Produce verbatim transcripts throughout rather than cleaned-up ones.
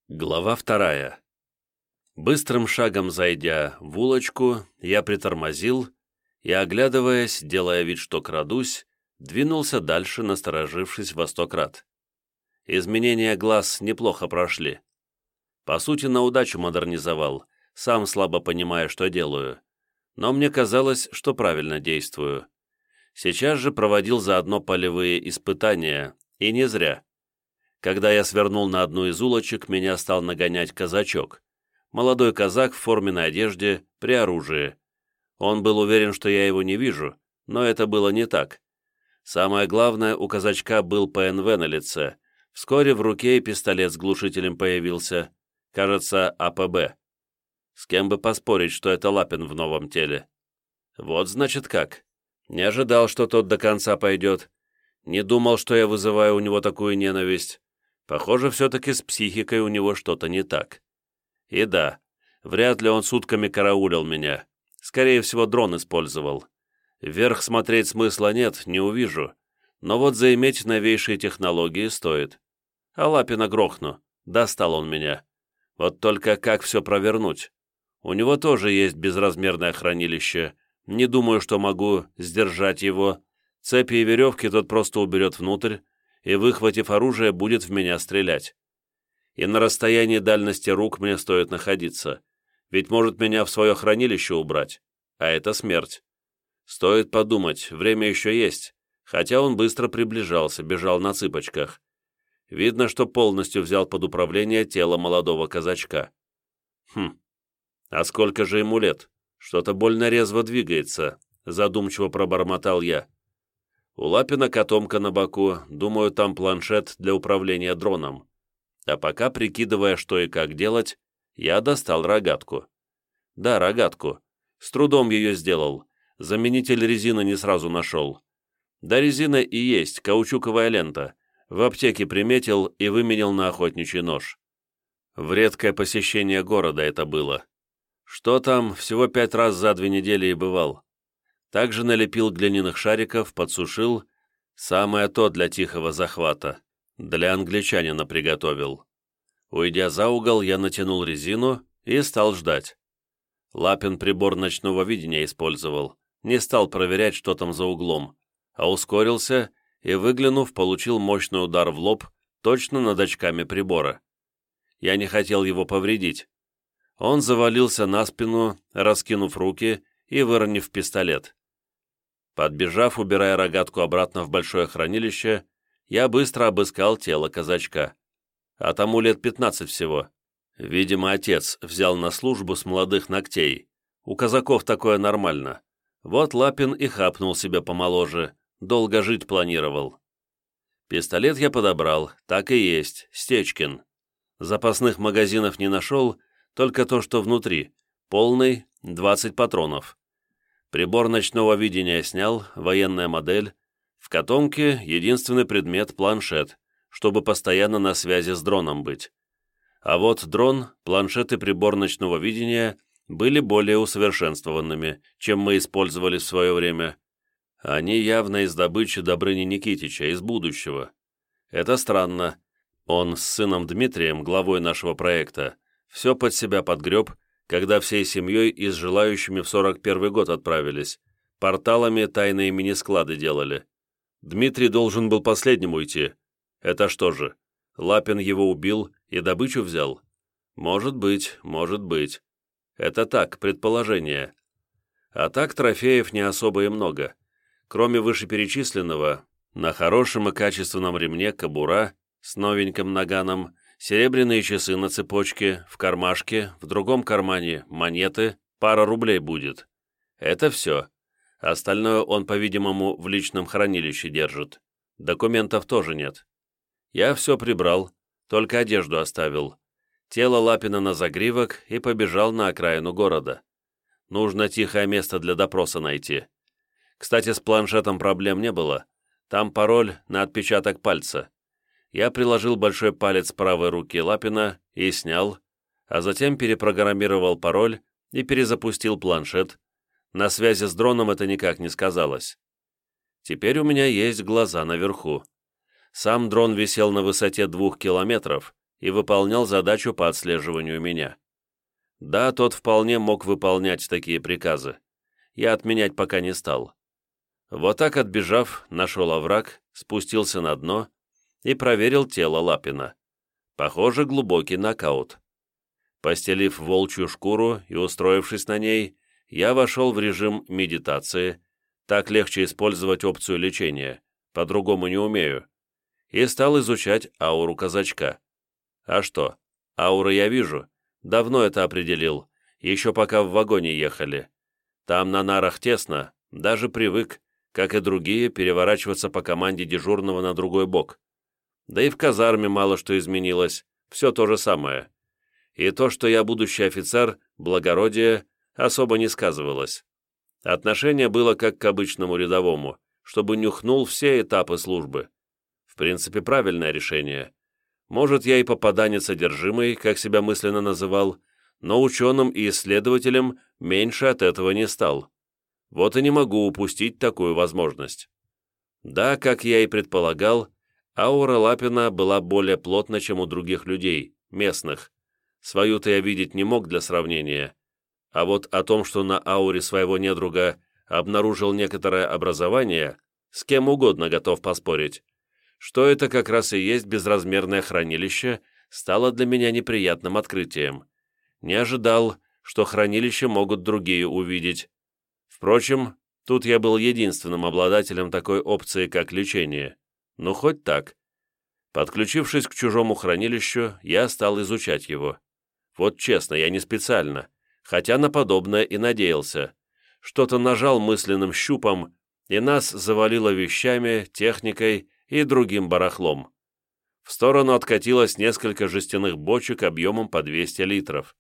Глава вторая. Быстрым шагом зайдя в улочку, я притормозил и, оглядываясь, делая вид, что крадусь, двинулся дальше, насторожившись во сто крат. Изменения глаз неплохо прошли. По сути, на удачу модернизовал, сам слабо понимая, что делаю. Но мне казалось, что правильно действую. Сейчас же проводил заодно полевые испытания, и не зря. Когда я свернул на одну из улочек, меня стал нагонять казачок. Молодой казак в форменной одежде, при оружии. Он был уверен, что я его не вижу, но это было не так. Самое главное, у казачка был П Н В на лице. Вскоре в руке и пистолет с глушителем появился. Кажется, А П Б. С кем бы поспорить, что это Лапин в новом теле. Вот значит как. Не ожидал, что тот до конца пойдет. Не думал, что я вызываю у него такую ненависть. Похоже, все-таки с психикой у него что-то не так. И да, вряд ли он сутками караулил меня. Скорее всего, дрон использовал. Вверх смотреть смысла нет, не увижу. Но вот заиметь новейшие технологии стоит. А Лапина грохну. Достал он меня. Вот только как все провернуть? У него тоже есть безразмерное хранилище. Не думаю, что могу сдержать его. Цепи и веревки тот просто уберет внутрь, и, выхватив оружие, будет в меня стрелять. И на расстоянии дальности рук мне стоит находиться, ведь может меня в свое хранилище убрать, а это смерть. Стоит подумать, время еще есть, хотя он быстро приближался, бежал на цыпочках. Видно, что полностью взял под управление тело молодого казачка. Хм, а сколько же ему лет? Что-то больно резво двигается, задумчиво пробормотал я. У Лапина котомка на боку, думаю, там планшет для управления дроном. А пока, прикидывая, что и как делать, я достал рогатку. Да, рогатку. С трудом ее сделал. Заменитель резины не сразу нашел. Да, резина и есть, каучуковая лента. В аптеке приметил и выменял на охотничий нож. В редкое посещение города это было. Что там, всего пять раз за две недели и бывал. Также налепил глиняных шариков, подсушил. Самое то для тихого захвата. Для англичанина приготовил. Уйдя за угол, я натянул резину и стал ждать. Лапин прибор ночного видения использовал. Не стал проверять, что там за углом, а ускорился и, выглянув, получил мощный удар в лоб точно над очками прибора. Я не хотел его повредить. Он завалился на спину, раскинув руки и выронив пистолет. Подбежав, убирая рогатку обратно в большое хранилище, я быстро обыскал тело казачка. А тому лет пятнадцать всего. Видимо, отец взял на службу с молодых ногтей. У казаков такое нормально. Вот Лапин и хапнул себе помоложе, долго жить планировал. Пистолет я подобрал, так и есть, Стечкин. Запасных магазинов не нашел, только то, что внутри, полный, двадцать патронов. Прибор ночного видения снял, военная модель. В котомке единственный предмет — планшет, чтобы постоянно на связи с дроном быть. А вот дрон, планшет и прибор ночного видения были более усовершенствованными, чем мы использовали в свое время. Они явно из добычи Добрыни Никитича, из будущего. Это странно. Он с сыном Дмитрием, главой нашего проекта, все под себя подгреб, когда всей семьей и с желающими в сорок первый год отправились. Порталами тайные мини-склады делали. Дмитрий должен был последним уйти. Это что же, Лапин его убил и добычу взял? Может быть, может быть. Это так, предположение. А так трофеев не особо и много. Кроме вышеперечисленного, на хорошем и качественном ремне кобура с новеньким наганом, серебряные часы на цепочке, в кармашке, в другом кармане монеты, пара рублей будет. Это все. Остальное он, по-видимому, в личном хранилище держит. Документов тоже нет. Я все прибрал, только одежду оставил. Тело Лапина на загривок и побежал на окраину города. Нужно тихое место для допроса найти. Кстати, с планшетом проблем не было. Там пароль на отпечаток пальца. Я приложил большой палец правой руки Лапина и снял, а затем перепрограммировал пароль и перезапустил планшет. На связи с дроном это никак не сказалось. Теперь у меня есть глаза наверху. Сам дрон висел на высоте двух километров, и выполнял задачу по отслеживанию меня. Да, тот вполне мог выполнять такие приказы. Я отменять пока не стал. Вот так, отбежав, нашел овраг, спустился на дно и проверил тело Лапина. Похоже, глубокий нокаут. Постелив волчью шкуру и устроившись на ней, я вошел в режим медитации, так легче использовать опцию лечения, по-другому не умею, и стал изучать ауру казачка. А что, ауры я вижу, давно это определил, еще пока в вагоне ехали. Там на нарах тесно, даже привык, как и другие, переворачиваться по команде дежурного на другой бок. Да и в казарме мало что изменилось, все то же самое. И то, что я будущий офицер, благородие, особо не сказывалось. Отношение было как к обычному рядовому, чтобы нюхнул все этапы службы. В принципе, правильное решение. Может, я и попаданец одержимый, как себя мысленно называл, но ученым и исследователем меньше от этого не стал. Вот и не могу упустить такую возможность. Да, как я и предполагал, аура Лапина была более плотна, чем у других людей, местных. Свою-то я видеть не мог для сравнения. А вот о том, что на ауре своего недруга обнаружил некоторое образование, с кем угодно готов поспорить. Что это как раз и есть безразмерное хранилище, стало для меня неприятным открытием. Не ожидал, что хранилище могут другие увидеть. Впрочем, тут я был единственным обладателем такой опции, как лечение. Ну, хоть так. Подключившись к чужому хранилищу, я стал изучать его. Вот честно, я не специально, хотя на подобное и надеялся. Что-то нажал мысленным щупом, и нас завалило вещами, техникой и другим барахлом. В сторону откатилось несколько жестяных бочек объемом по двести литров.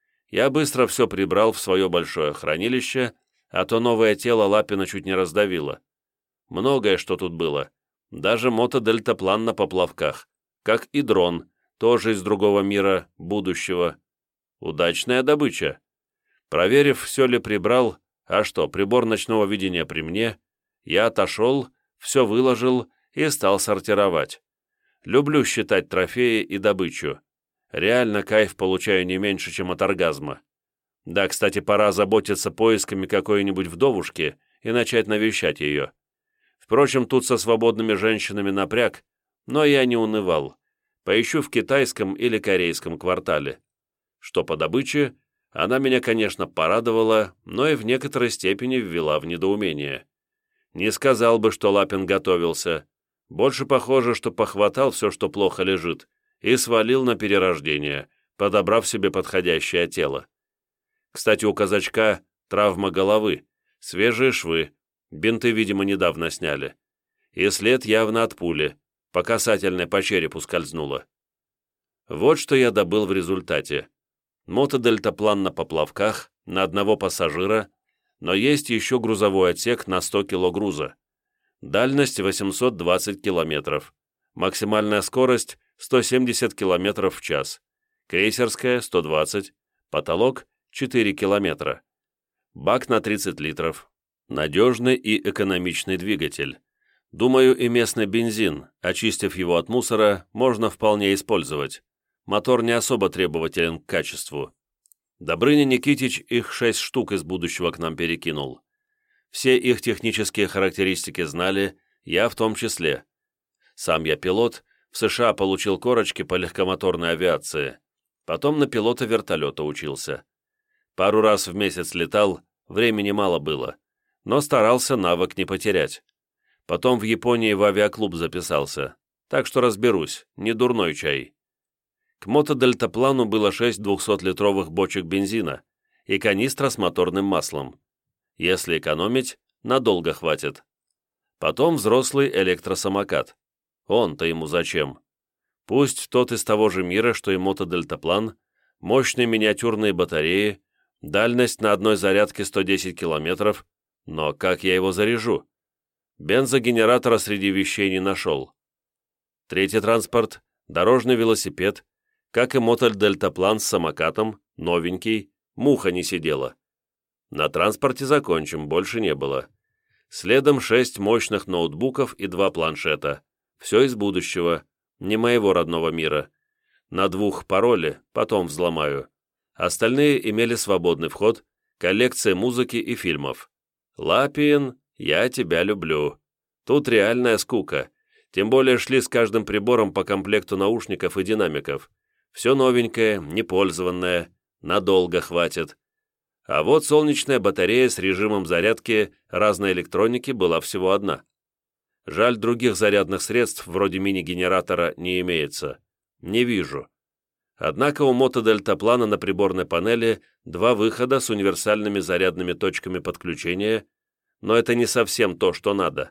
Я быстро все прибрал в свое большое хранилище, а то новое тело Лапина чуть не раздавило. Многое что тут было, даже мотодельтаплан на поплавках, как и дрон, тоже из другого мира, будущего. Удачная добыча. Проверив, все ли прибрал, а что, прибор ночного видения при мне, я отошел, все выложил и стал сортировать. Люблю считать трофеи и добычу. Реально кайф получаю не меньше, чем от оргазма. Да, кстати, пора заботиться поисками какой-нибудь вдовушки и начать навещать ее. Впрочем, тут со свободными женщинами напряг, но я не унывал. Поищу в китайском или корейском квартале. Что по добыче, она меня, конечно, порадовала, но и в некоторой степени ввела в недоумение. Не сказал бы, что Лапин готовился. Больше похоже, что похватал все, что плохо лежит, и свалил на перерождение, подобрав себе подходящее тело. Кстати, у казачка травма головы, свежие швы, бинты, видимо, недавно сняли. И след явно от пули, по касательной по черепу скользнуло. Вот что я добыл в результате. Мотодельтаплан на поплавках, на одного пассажира, но есть еще грузовой отсек на сто кило груза. Дальность восемьсот двадцать километров. Максимальная скорость сто семьдесят километров в час. Крейсерская сто двадцать. Потолок четыре километра. Бак на тридцать литров. Надежный и экономичный двигатель. Думаю, и местный бензин, очистив его от мусора, можно вполне использовать. Мотор не особо требователен к качеству. Добрыня Никитич их шесть штук из будущего к нам перекинул. Все их технические характеристики знали, я в том числе. Сам я пилот, в США получил корочки по легкомоторной авиации. Потом на пилота вертолета учился. Пару раз в месяц летал, времени мало было, но старался навык не потерять. Потом в Японии в авиаклуб записался, так что разберусь, не дурной чай. К мотодельтаплану было шесть двухсотлитровых бочек бензина и канистра с моторным маслом. Если экономить, надолго хватит. Потом взрослый электросамокат. Он-то ему зачем? Пусть тот из того же мира, что и мотодельтаплан, мощные миниатюрные батареи, дальность на одной зарядке сто десять километров, но как я его заряжу? Бензогенератора среди вещей не нашел. Третий транспорт – дорожный велосипед, как и мотодельтаплан с самокатом, новенький, муха не сидела. На транспорте закончим, больше не было. Следом шесть мощных ноутбуков и два планшета. Все из будущего, не моего родного мира. На двух пароли, потом взломаю. Остальные имели свободный вход, коллекция музыки и фильмов. Лапин, я тебя люблю. Тут реальная скука. Тем более шли с каждым прибором по комплекту наушников и динамиков. Все новенькое, непользованное, надолго хватит. А вот солнечная батарея с режимом зарядки разной электроники была всего одна. Жаль, других зарядных средств, вроде мини-генератора, не имеется. Не вижу. Однако у мотодельтаплана на приборной панели два выхода с универсальными зарядными точками подключения, но это не совсем то, что надо.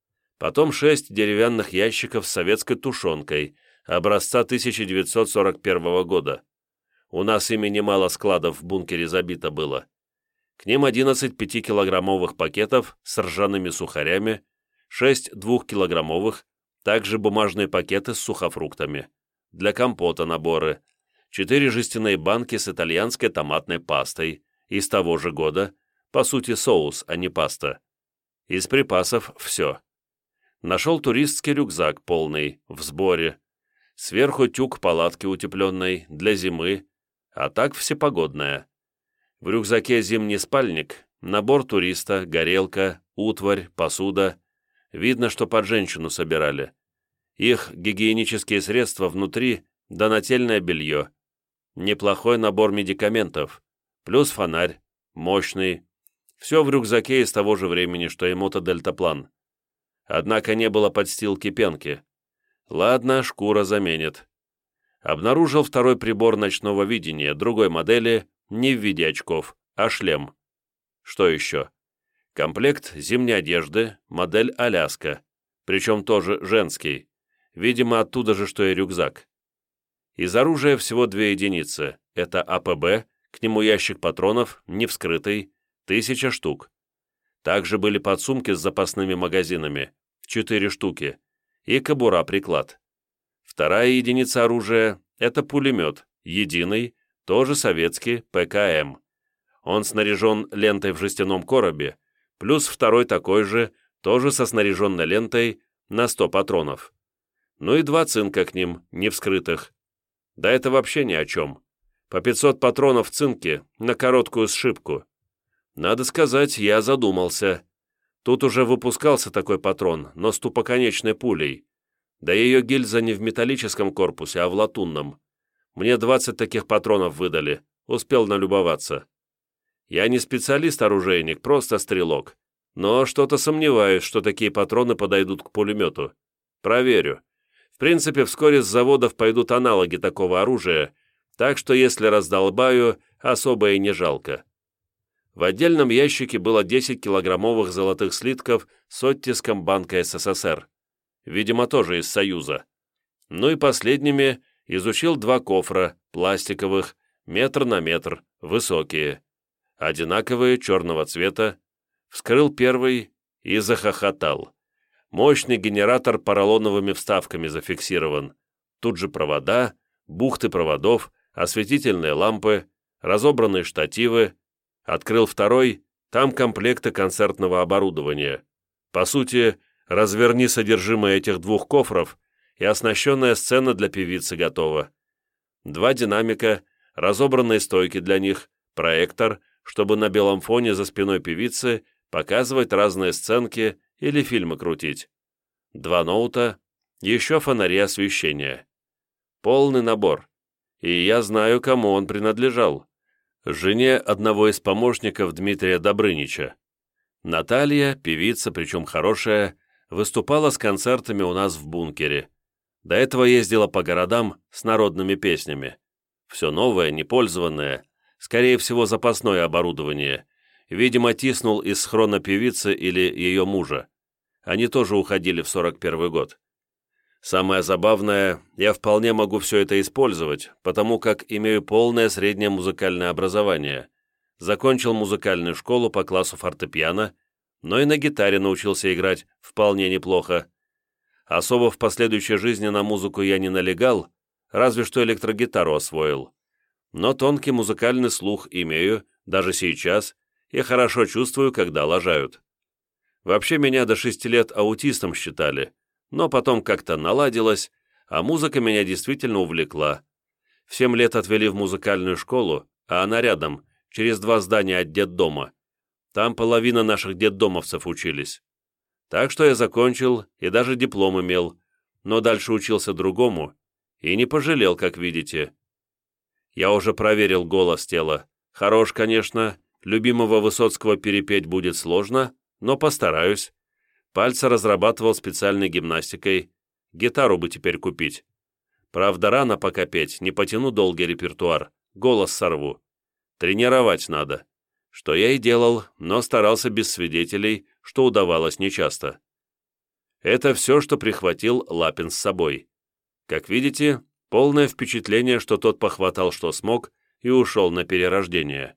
Потом шесть деревянных ящиков с советской тушенкой, образца тысяча девятьсот сорок первого года. У нас ими немало складов в бункере забито было. К ним одиннадцать пятикилограммовых пакетов с ржаными сухарями, шесть двухкилограммовых, также бумажные пакеты с сухофруктами, для компота наборы, четыре жестяные банки с итальянской томатной пастой, из того же года, по сути соус, а не паста. Из припасов все. Нашел туристский рюкзак полный, в сборе. Сверху тюк палатки утепленной, для зимы, а так всепогодная. В рюкзаке зимний спальник, набор туриста, горелка, утварь, посуда. Видно, что под женщину собирали. Их гигиенические средства внутри, да нательное белье. Неплохой набор медикаментов. Плюс фонарь, мощный. Все в рюкзаке из того же времени, что и мотодельтаплан. Однако не было подстилки пенки. Ладно, шкура заменит. Обнаружил второй прибор ночного видения, другой модели, не в виде очков, а шлем. Что еще? Комплект зимней одежды, модель Аляска, причем тоже женский. Видимо, оттуда же, что и рюкзак. Из оружия всего две единицы. Это АПБ, к нему ящик патронов, не вскрытый, тысяча штук. Также были подсумки с запасными магазинами, четыре штуки, и кобура-приклад. Вторая единица оружия – это пулемет, единый, тоже советский, ПКМ. Он снаряжен лентой в жестяном коробе, плюс второй такой же, тоже со снаряженной лентой на сто патронов. Ну и два цинка к ним, не вскрытых. Да это вообще ни о чем. По пятьсот патронов в цинке на короткую сшибку. Надо сказать, я задумался. Тут уже выпускался такой патрон, но с тупоконечной пулей. Да ее гильза не в металлическом корпусе, а в латунном. Мне двадцать таких патронов выдали, успел налюбоваться. Я не специалист-оружейник, просто стрелок. Но что-то сомневаюсь, что такие патроны подойдут к пулемету. Проверю. В принципе, вскоре с заводов пойдут аналоги такого оружия, так что если раздолбаю, особо и не жалко. В отдельном ящике было десять килограммовых золотых слитков с оттиском Банка СССР. Видимо, тоже из Союза. Ну и последними изучил два кофра, пластиковых, метр на метр, высокие. Одинаковые, черного цвета. Вскрыл первый и захохотал. Мощный генератор поролоновыми вставками зафиксирован. Тут же провода, бухты проводов, осветительные лампы, разобранные штативы. Открыл второй, там комплекты концертного оборудования. По сути, разверни содержимое этих двух кофров, и оснащенная сцена для певицы готова. Два динамика, разобранные стойки для них, проектор, чтобы на белом фоне за спиной певицы показывать разные сценки или фильмы крутить. Два ноута, еще фонари освещения. Полный набор. И я знаю, кому он принадлежал. Жене одного из помощников Дмитрия Добрынича. Наталья, певица, причем хорошая, выступала с концертами у нас в бункере. До этого ездила по городам с народными песнями. Все новое, непользованное, скорее всего, запасное оборудование. Видимо, тиснул из схрона певицы или ее мужа. Они тоже уходили в сорок первый год. Самое забавное, я вполне могу все это использовать, потому как имею полное среднее музыкальное образование. Закончил музыкальную школу по классу фортепиано, но и на гитаре научился играть вполне неплохо. Особо в последующей жизни на музыку я не налегал, разве что электрогитару освоил. Но тонкий музыкальный слух имею, даже сейчас, и хорошо чувствую, когда лажают. Вообще меня до шести лет аутистом считали, но потом как-то наладилось, а музыка меня действительно увлекла. В семь лет отвели в музыкальную школу, а она рядом, через два здания от детдома. Там половина наших детдомовцев учились. Так что я закончил и даже диплом имел, но дальше учился другому и не пожалел, как видите. Я уже проверил голос тела. Хорош, конечно, любимого Высоцкого перепеть будет сложно, но постараюсь. Пальцы разрабатывал специальной гимнастикой. Гитару бы теперь купить. Правда, рано пока петь, не потяну долгий репертуар, голос сорву. Тренировать надо. Что я и делал, но старался без свидетелей, что удавалось нечасто. Это все, что прихватил Лапин с собой. Как видите, полное впечатление, что тот похватал, что смог, и ушел на перерождение.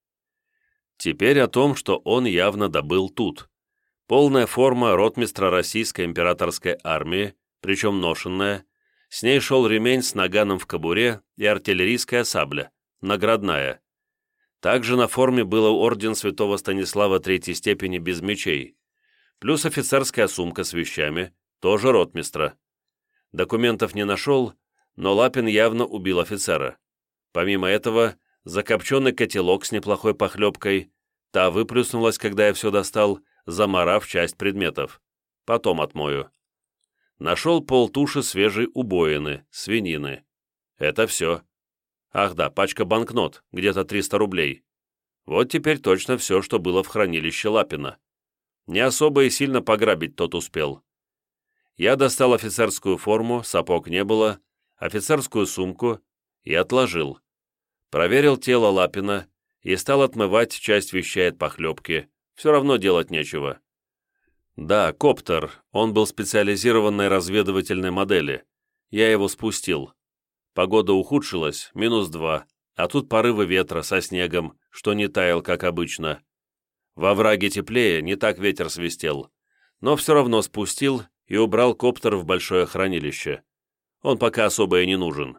Теперь о том, что он явно добыл тут. Полная форма ротмистра Российской императорской армии, причем ношенная, с ней шел ремень с наганом в кобуре и артиллерийская сабля, наградная. Также на форме было орден святого Станислава третьей степени без мечей, плюс офицерская сумка с вещами, тоже ротмистра. Документов не нашел, но Лапин явно убил офицера. Помимо этого, закопченный котелок с неплохой похлебкой, та выплюснулась, когда я все достал, замарав часть предметов. Потом отмою. Нашел полтуши свежей убоины, свинины. Это все. Ах да, пачка банкнот, где-то триста рублей. Вот теперь точно все, что было в хранилище Лапина. Не особо и сильно пограбить тот успел. Я достал офицерскую форму, сапог не было, офицерскую сумку и отложил. Проверил тело Лапина и стал отмывать часть вещей от похлебки. Все равно делать нечего. Да, коптер, он был специализированной разведывательной модели. Я его спустил. Погода ухудшилась, минус два, а тут порывы ветра со снегом, что не таял, как обычно. Во враге теплее, не так ветер свистел. Но все равно спустил и убрал коптер в большое хранилище. Он пока особо и не нужен.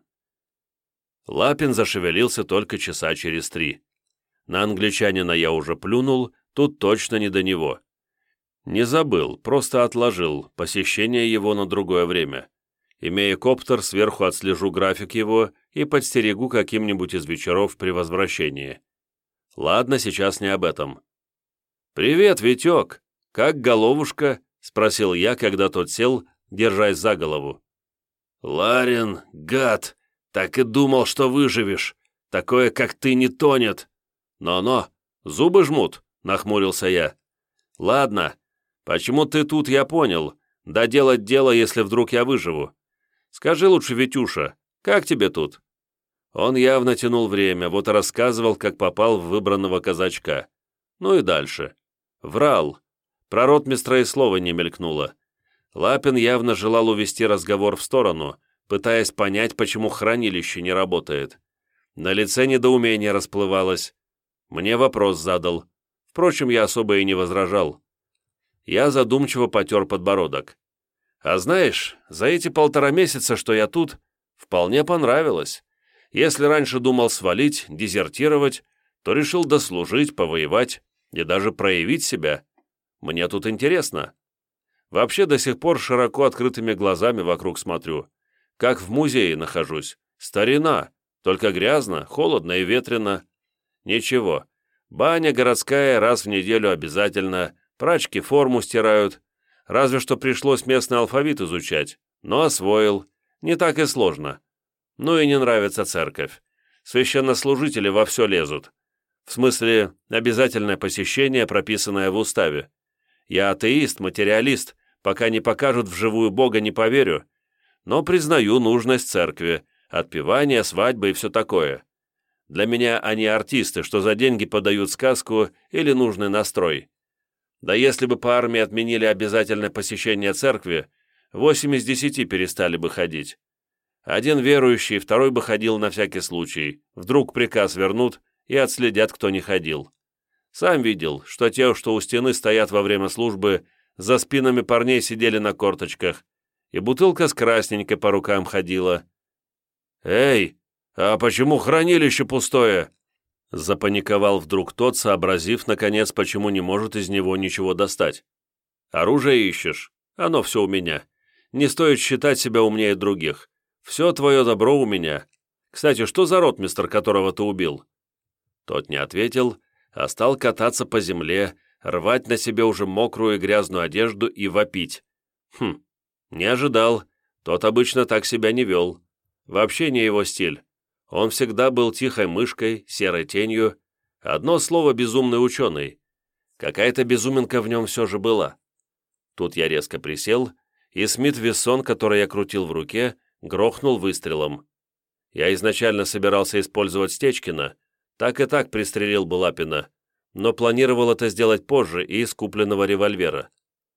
Лапин зашевелился только часа через три. На англичанина я уже плюнул, тут точно не до него. Не забыл, просто отложил посещение его на другое время. Имея коптер, сверху отслежу график его и подстерегу каким-нибудь из вечеров при возвращении. Ладно, сейчас не об этом. «Привет, Витек! Как головушка?» — спросил я, когда тот сел, держась за голову. «Ларин, гад, так и думал, что выживешь. Такое, как ты, не тонет». «Но-но, зубы жмут», — нахмурился я. «Ладно, почему ты тут, я понял. Да делать дело, если вдруг я выживу. Скажи лучше, Витюша, как тебе тут?» Он явно тянул время, вот и рассказывал, как попал в выбранного казачка. Ну и дальше. Врал. Про ротмистра и слова не мелькнуло. Лапин явно желал увести разговор в сторону, пытаясь понять, почему хранилище не работает. На лице недоумение расплывалось. Мне вопрос задал. Впрочем, я особо и не возражал. Я задумчиво потер подбородок. А знаешь, за эти полтора месяца, что я тут, вполне понравилось. Если раньше думал свалить, дезертировать, то решил дослужить, повоевать и даже проявить себя. Мне тут интересно. Вообще до сих пор широко открытыми глазами вокруг смотрю. Как в музее нахожусь. Старина, только грязно, холодно и ветрено. Ничего, баня городская раз в неделю обязательно, прачки форму стирают. Разве что пришлось местный алфавит изучать, но освоил. Не так и сложно. Ну и не нравится церковь. Священнослужители во все лезут. В смысле, обязательное посещение, прописанное в уставе. Я атеист, материалист, пока не покажут вживую Бога, не поверю. Но признаю нужность церкви, отпевания, свадьбы и все такое. Для меня они артисты, что за деньги подают сказку или нужный настрой. Да если бы по армии отменили обязательное посещение церкви, восемь из десяти перестали бы ходить. Один верующий, второй бы ходил на всякий случай. Вдруг приказ вернут и отследят, кто не ходил. Сам видел, что те, что у стены стоят во время службы, за спинами парней сидели на корточках, и бутылка с красненькой по рукам ходила. «Эй, а почему хранилище пустое?» Запаниковал вдруг тот, сообразив, наконец, почему не может из него ничего достать. «Оружие ищешь? Оно все у меня. Не стоит считать себя умнее других. Все твое добро у меня. Кстати, что за ротмистр, которого ты убил?» Тот не ответил, а стал кататься по земле, рвать на себе уже мокрую и грязную одежду и вопить. Хм, не ожидал, тот обычно так себя не вел. Вообще не его стиль. Он всегда был тихой мышкой, серой тенью. Одно слово «безумный ученый». Какая-то безуминка в нем все же была. Тут я резко присел, и Смит Вессон, который я крутил в руке, грохнул выстрелом. Я изначально собирался использовать Стечкина, так и так пристрелил бы Лапина, но планировал это сделать позже и из купленного револьвера.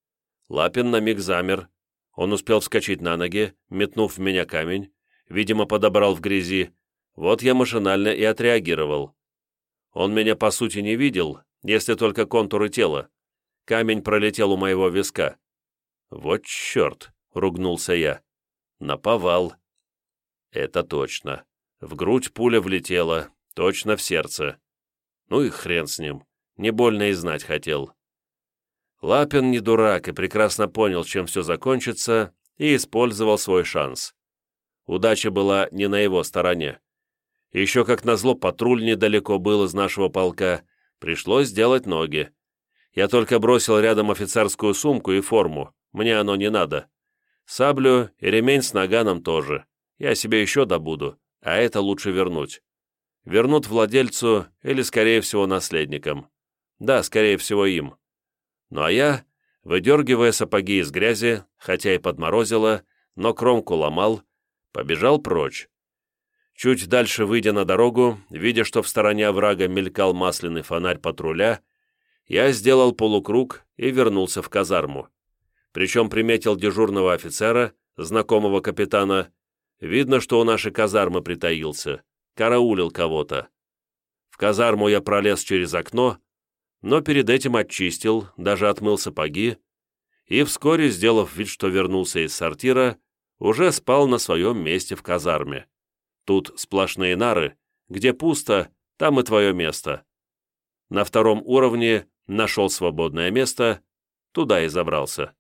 Лапин на миг замер. Он успел вскочить на ноги, метнув в меня камень, видимо, подобрал в грязи. Вот я машинально и отреагировал. Он меня, по сути, не видел, если только контуры тела. Камень пролетел у моего виска. «Вот черт!» — ругнулся я. «Наповал». Это точно. В грудь пуля влетела, точно в сердце. Ну и хрен с ним. Не больно и знать хотел. Лапин не дурак и прекрасно понял, чем все закончится, и использовал свой шанс. Удача была не на его стороне. Еще как назло патруль недалеко был из нашего полка, пришлось сделать ноги. Я только бросил рядом офицерскую сумку и форму, мне оно не надо. Саблю и ремень с наганом тоже. Я себе еще добуду, а это лучше вернуть. Вернут владельцу или, скорее всего, наследникам. Да, скорее всего, им. Ну а я, выдергивая сапоги из грязи, хотя и подморозило, но кромку ломал, побежал прочь. Чуть дальше, выйдя на дорогу, видя, что в стороне оврага мелькал масляный фонарь патруля, я сделал полукруг и вернулся в казарму. Причем приметил дежурного офицера, знакомого капитана. Видно, что у нашей казармы притаился, караулил кого-то. В казарму я пролез через окно, но перед этим очистил, даже отмыл сапоги, и вскоре, сделав вид, что вернулся из сортира, уже спал на своем месте в казарме. Тут сплошные нары, где пусто, там и твое место. На втором уровне нашел свободное место, туда и забрался.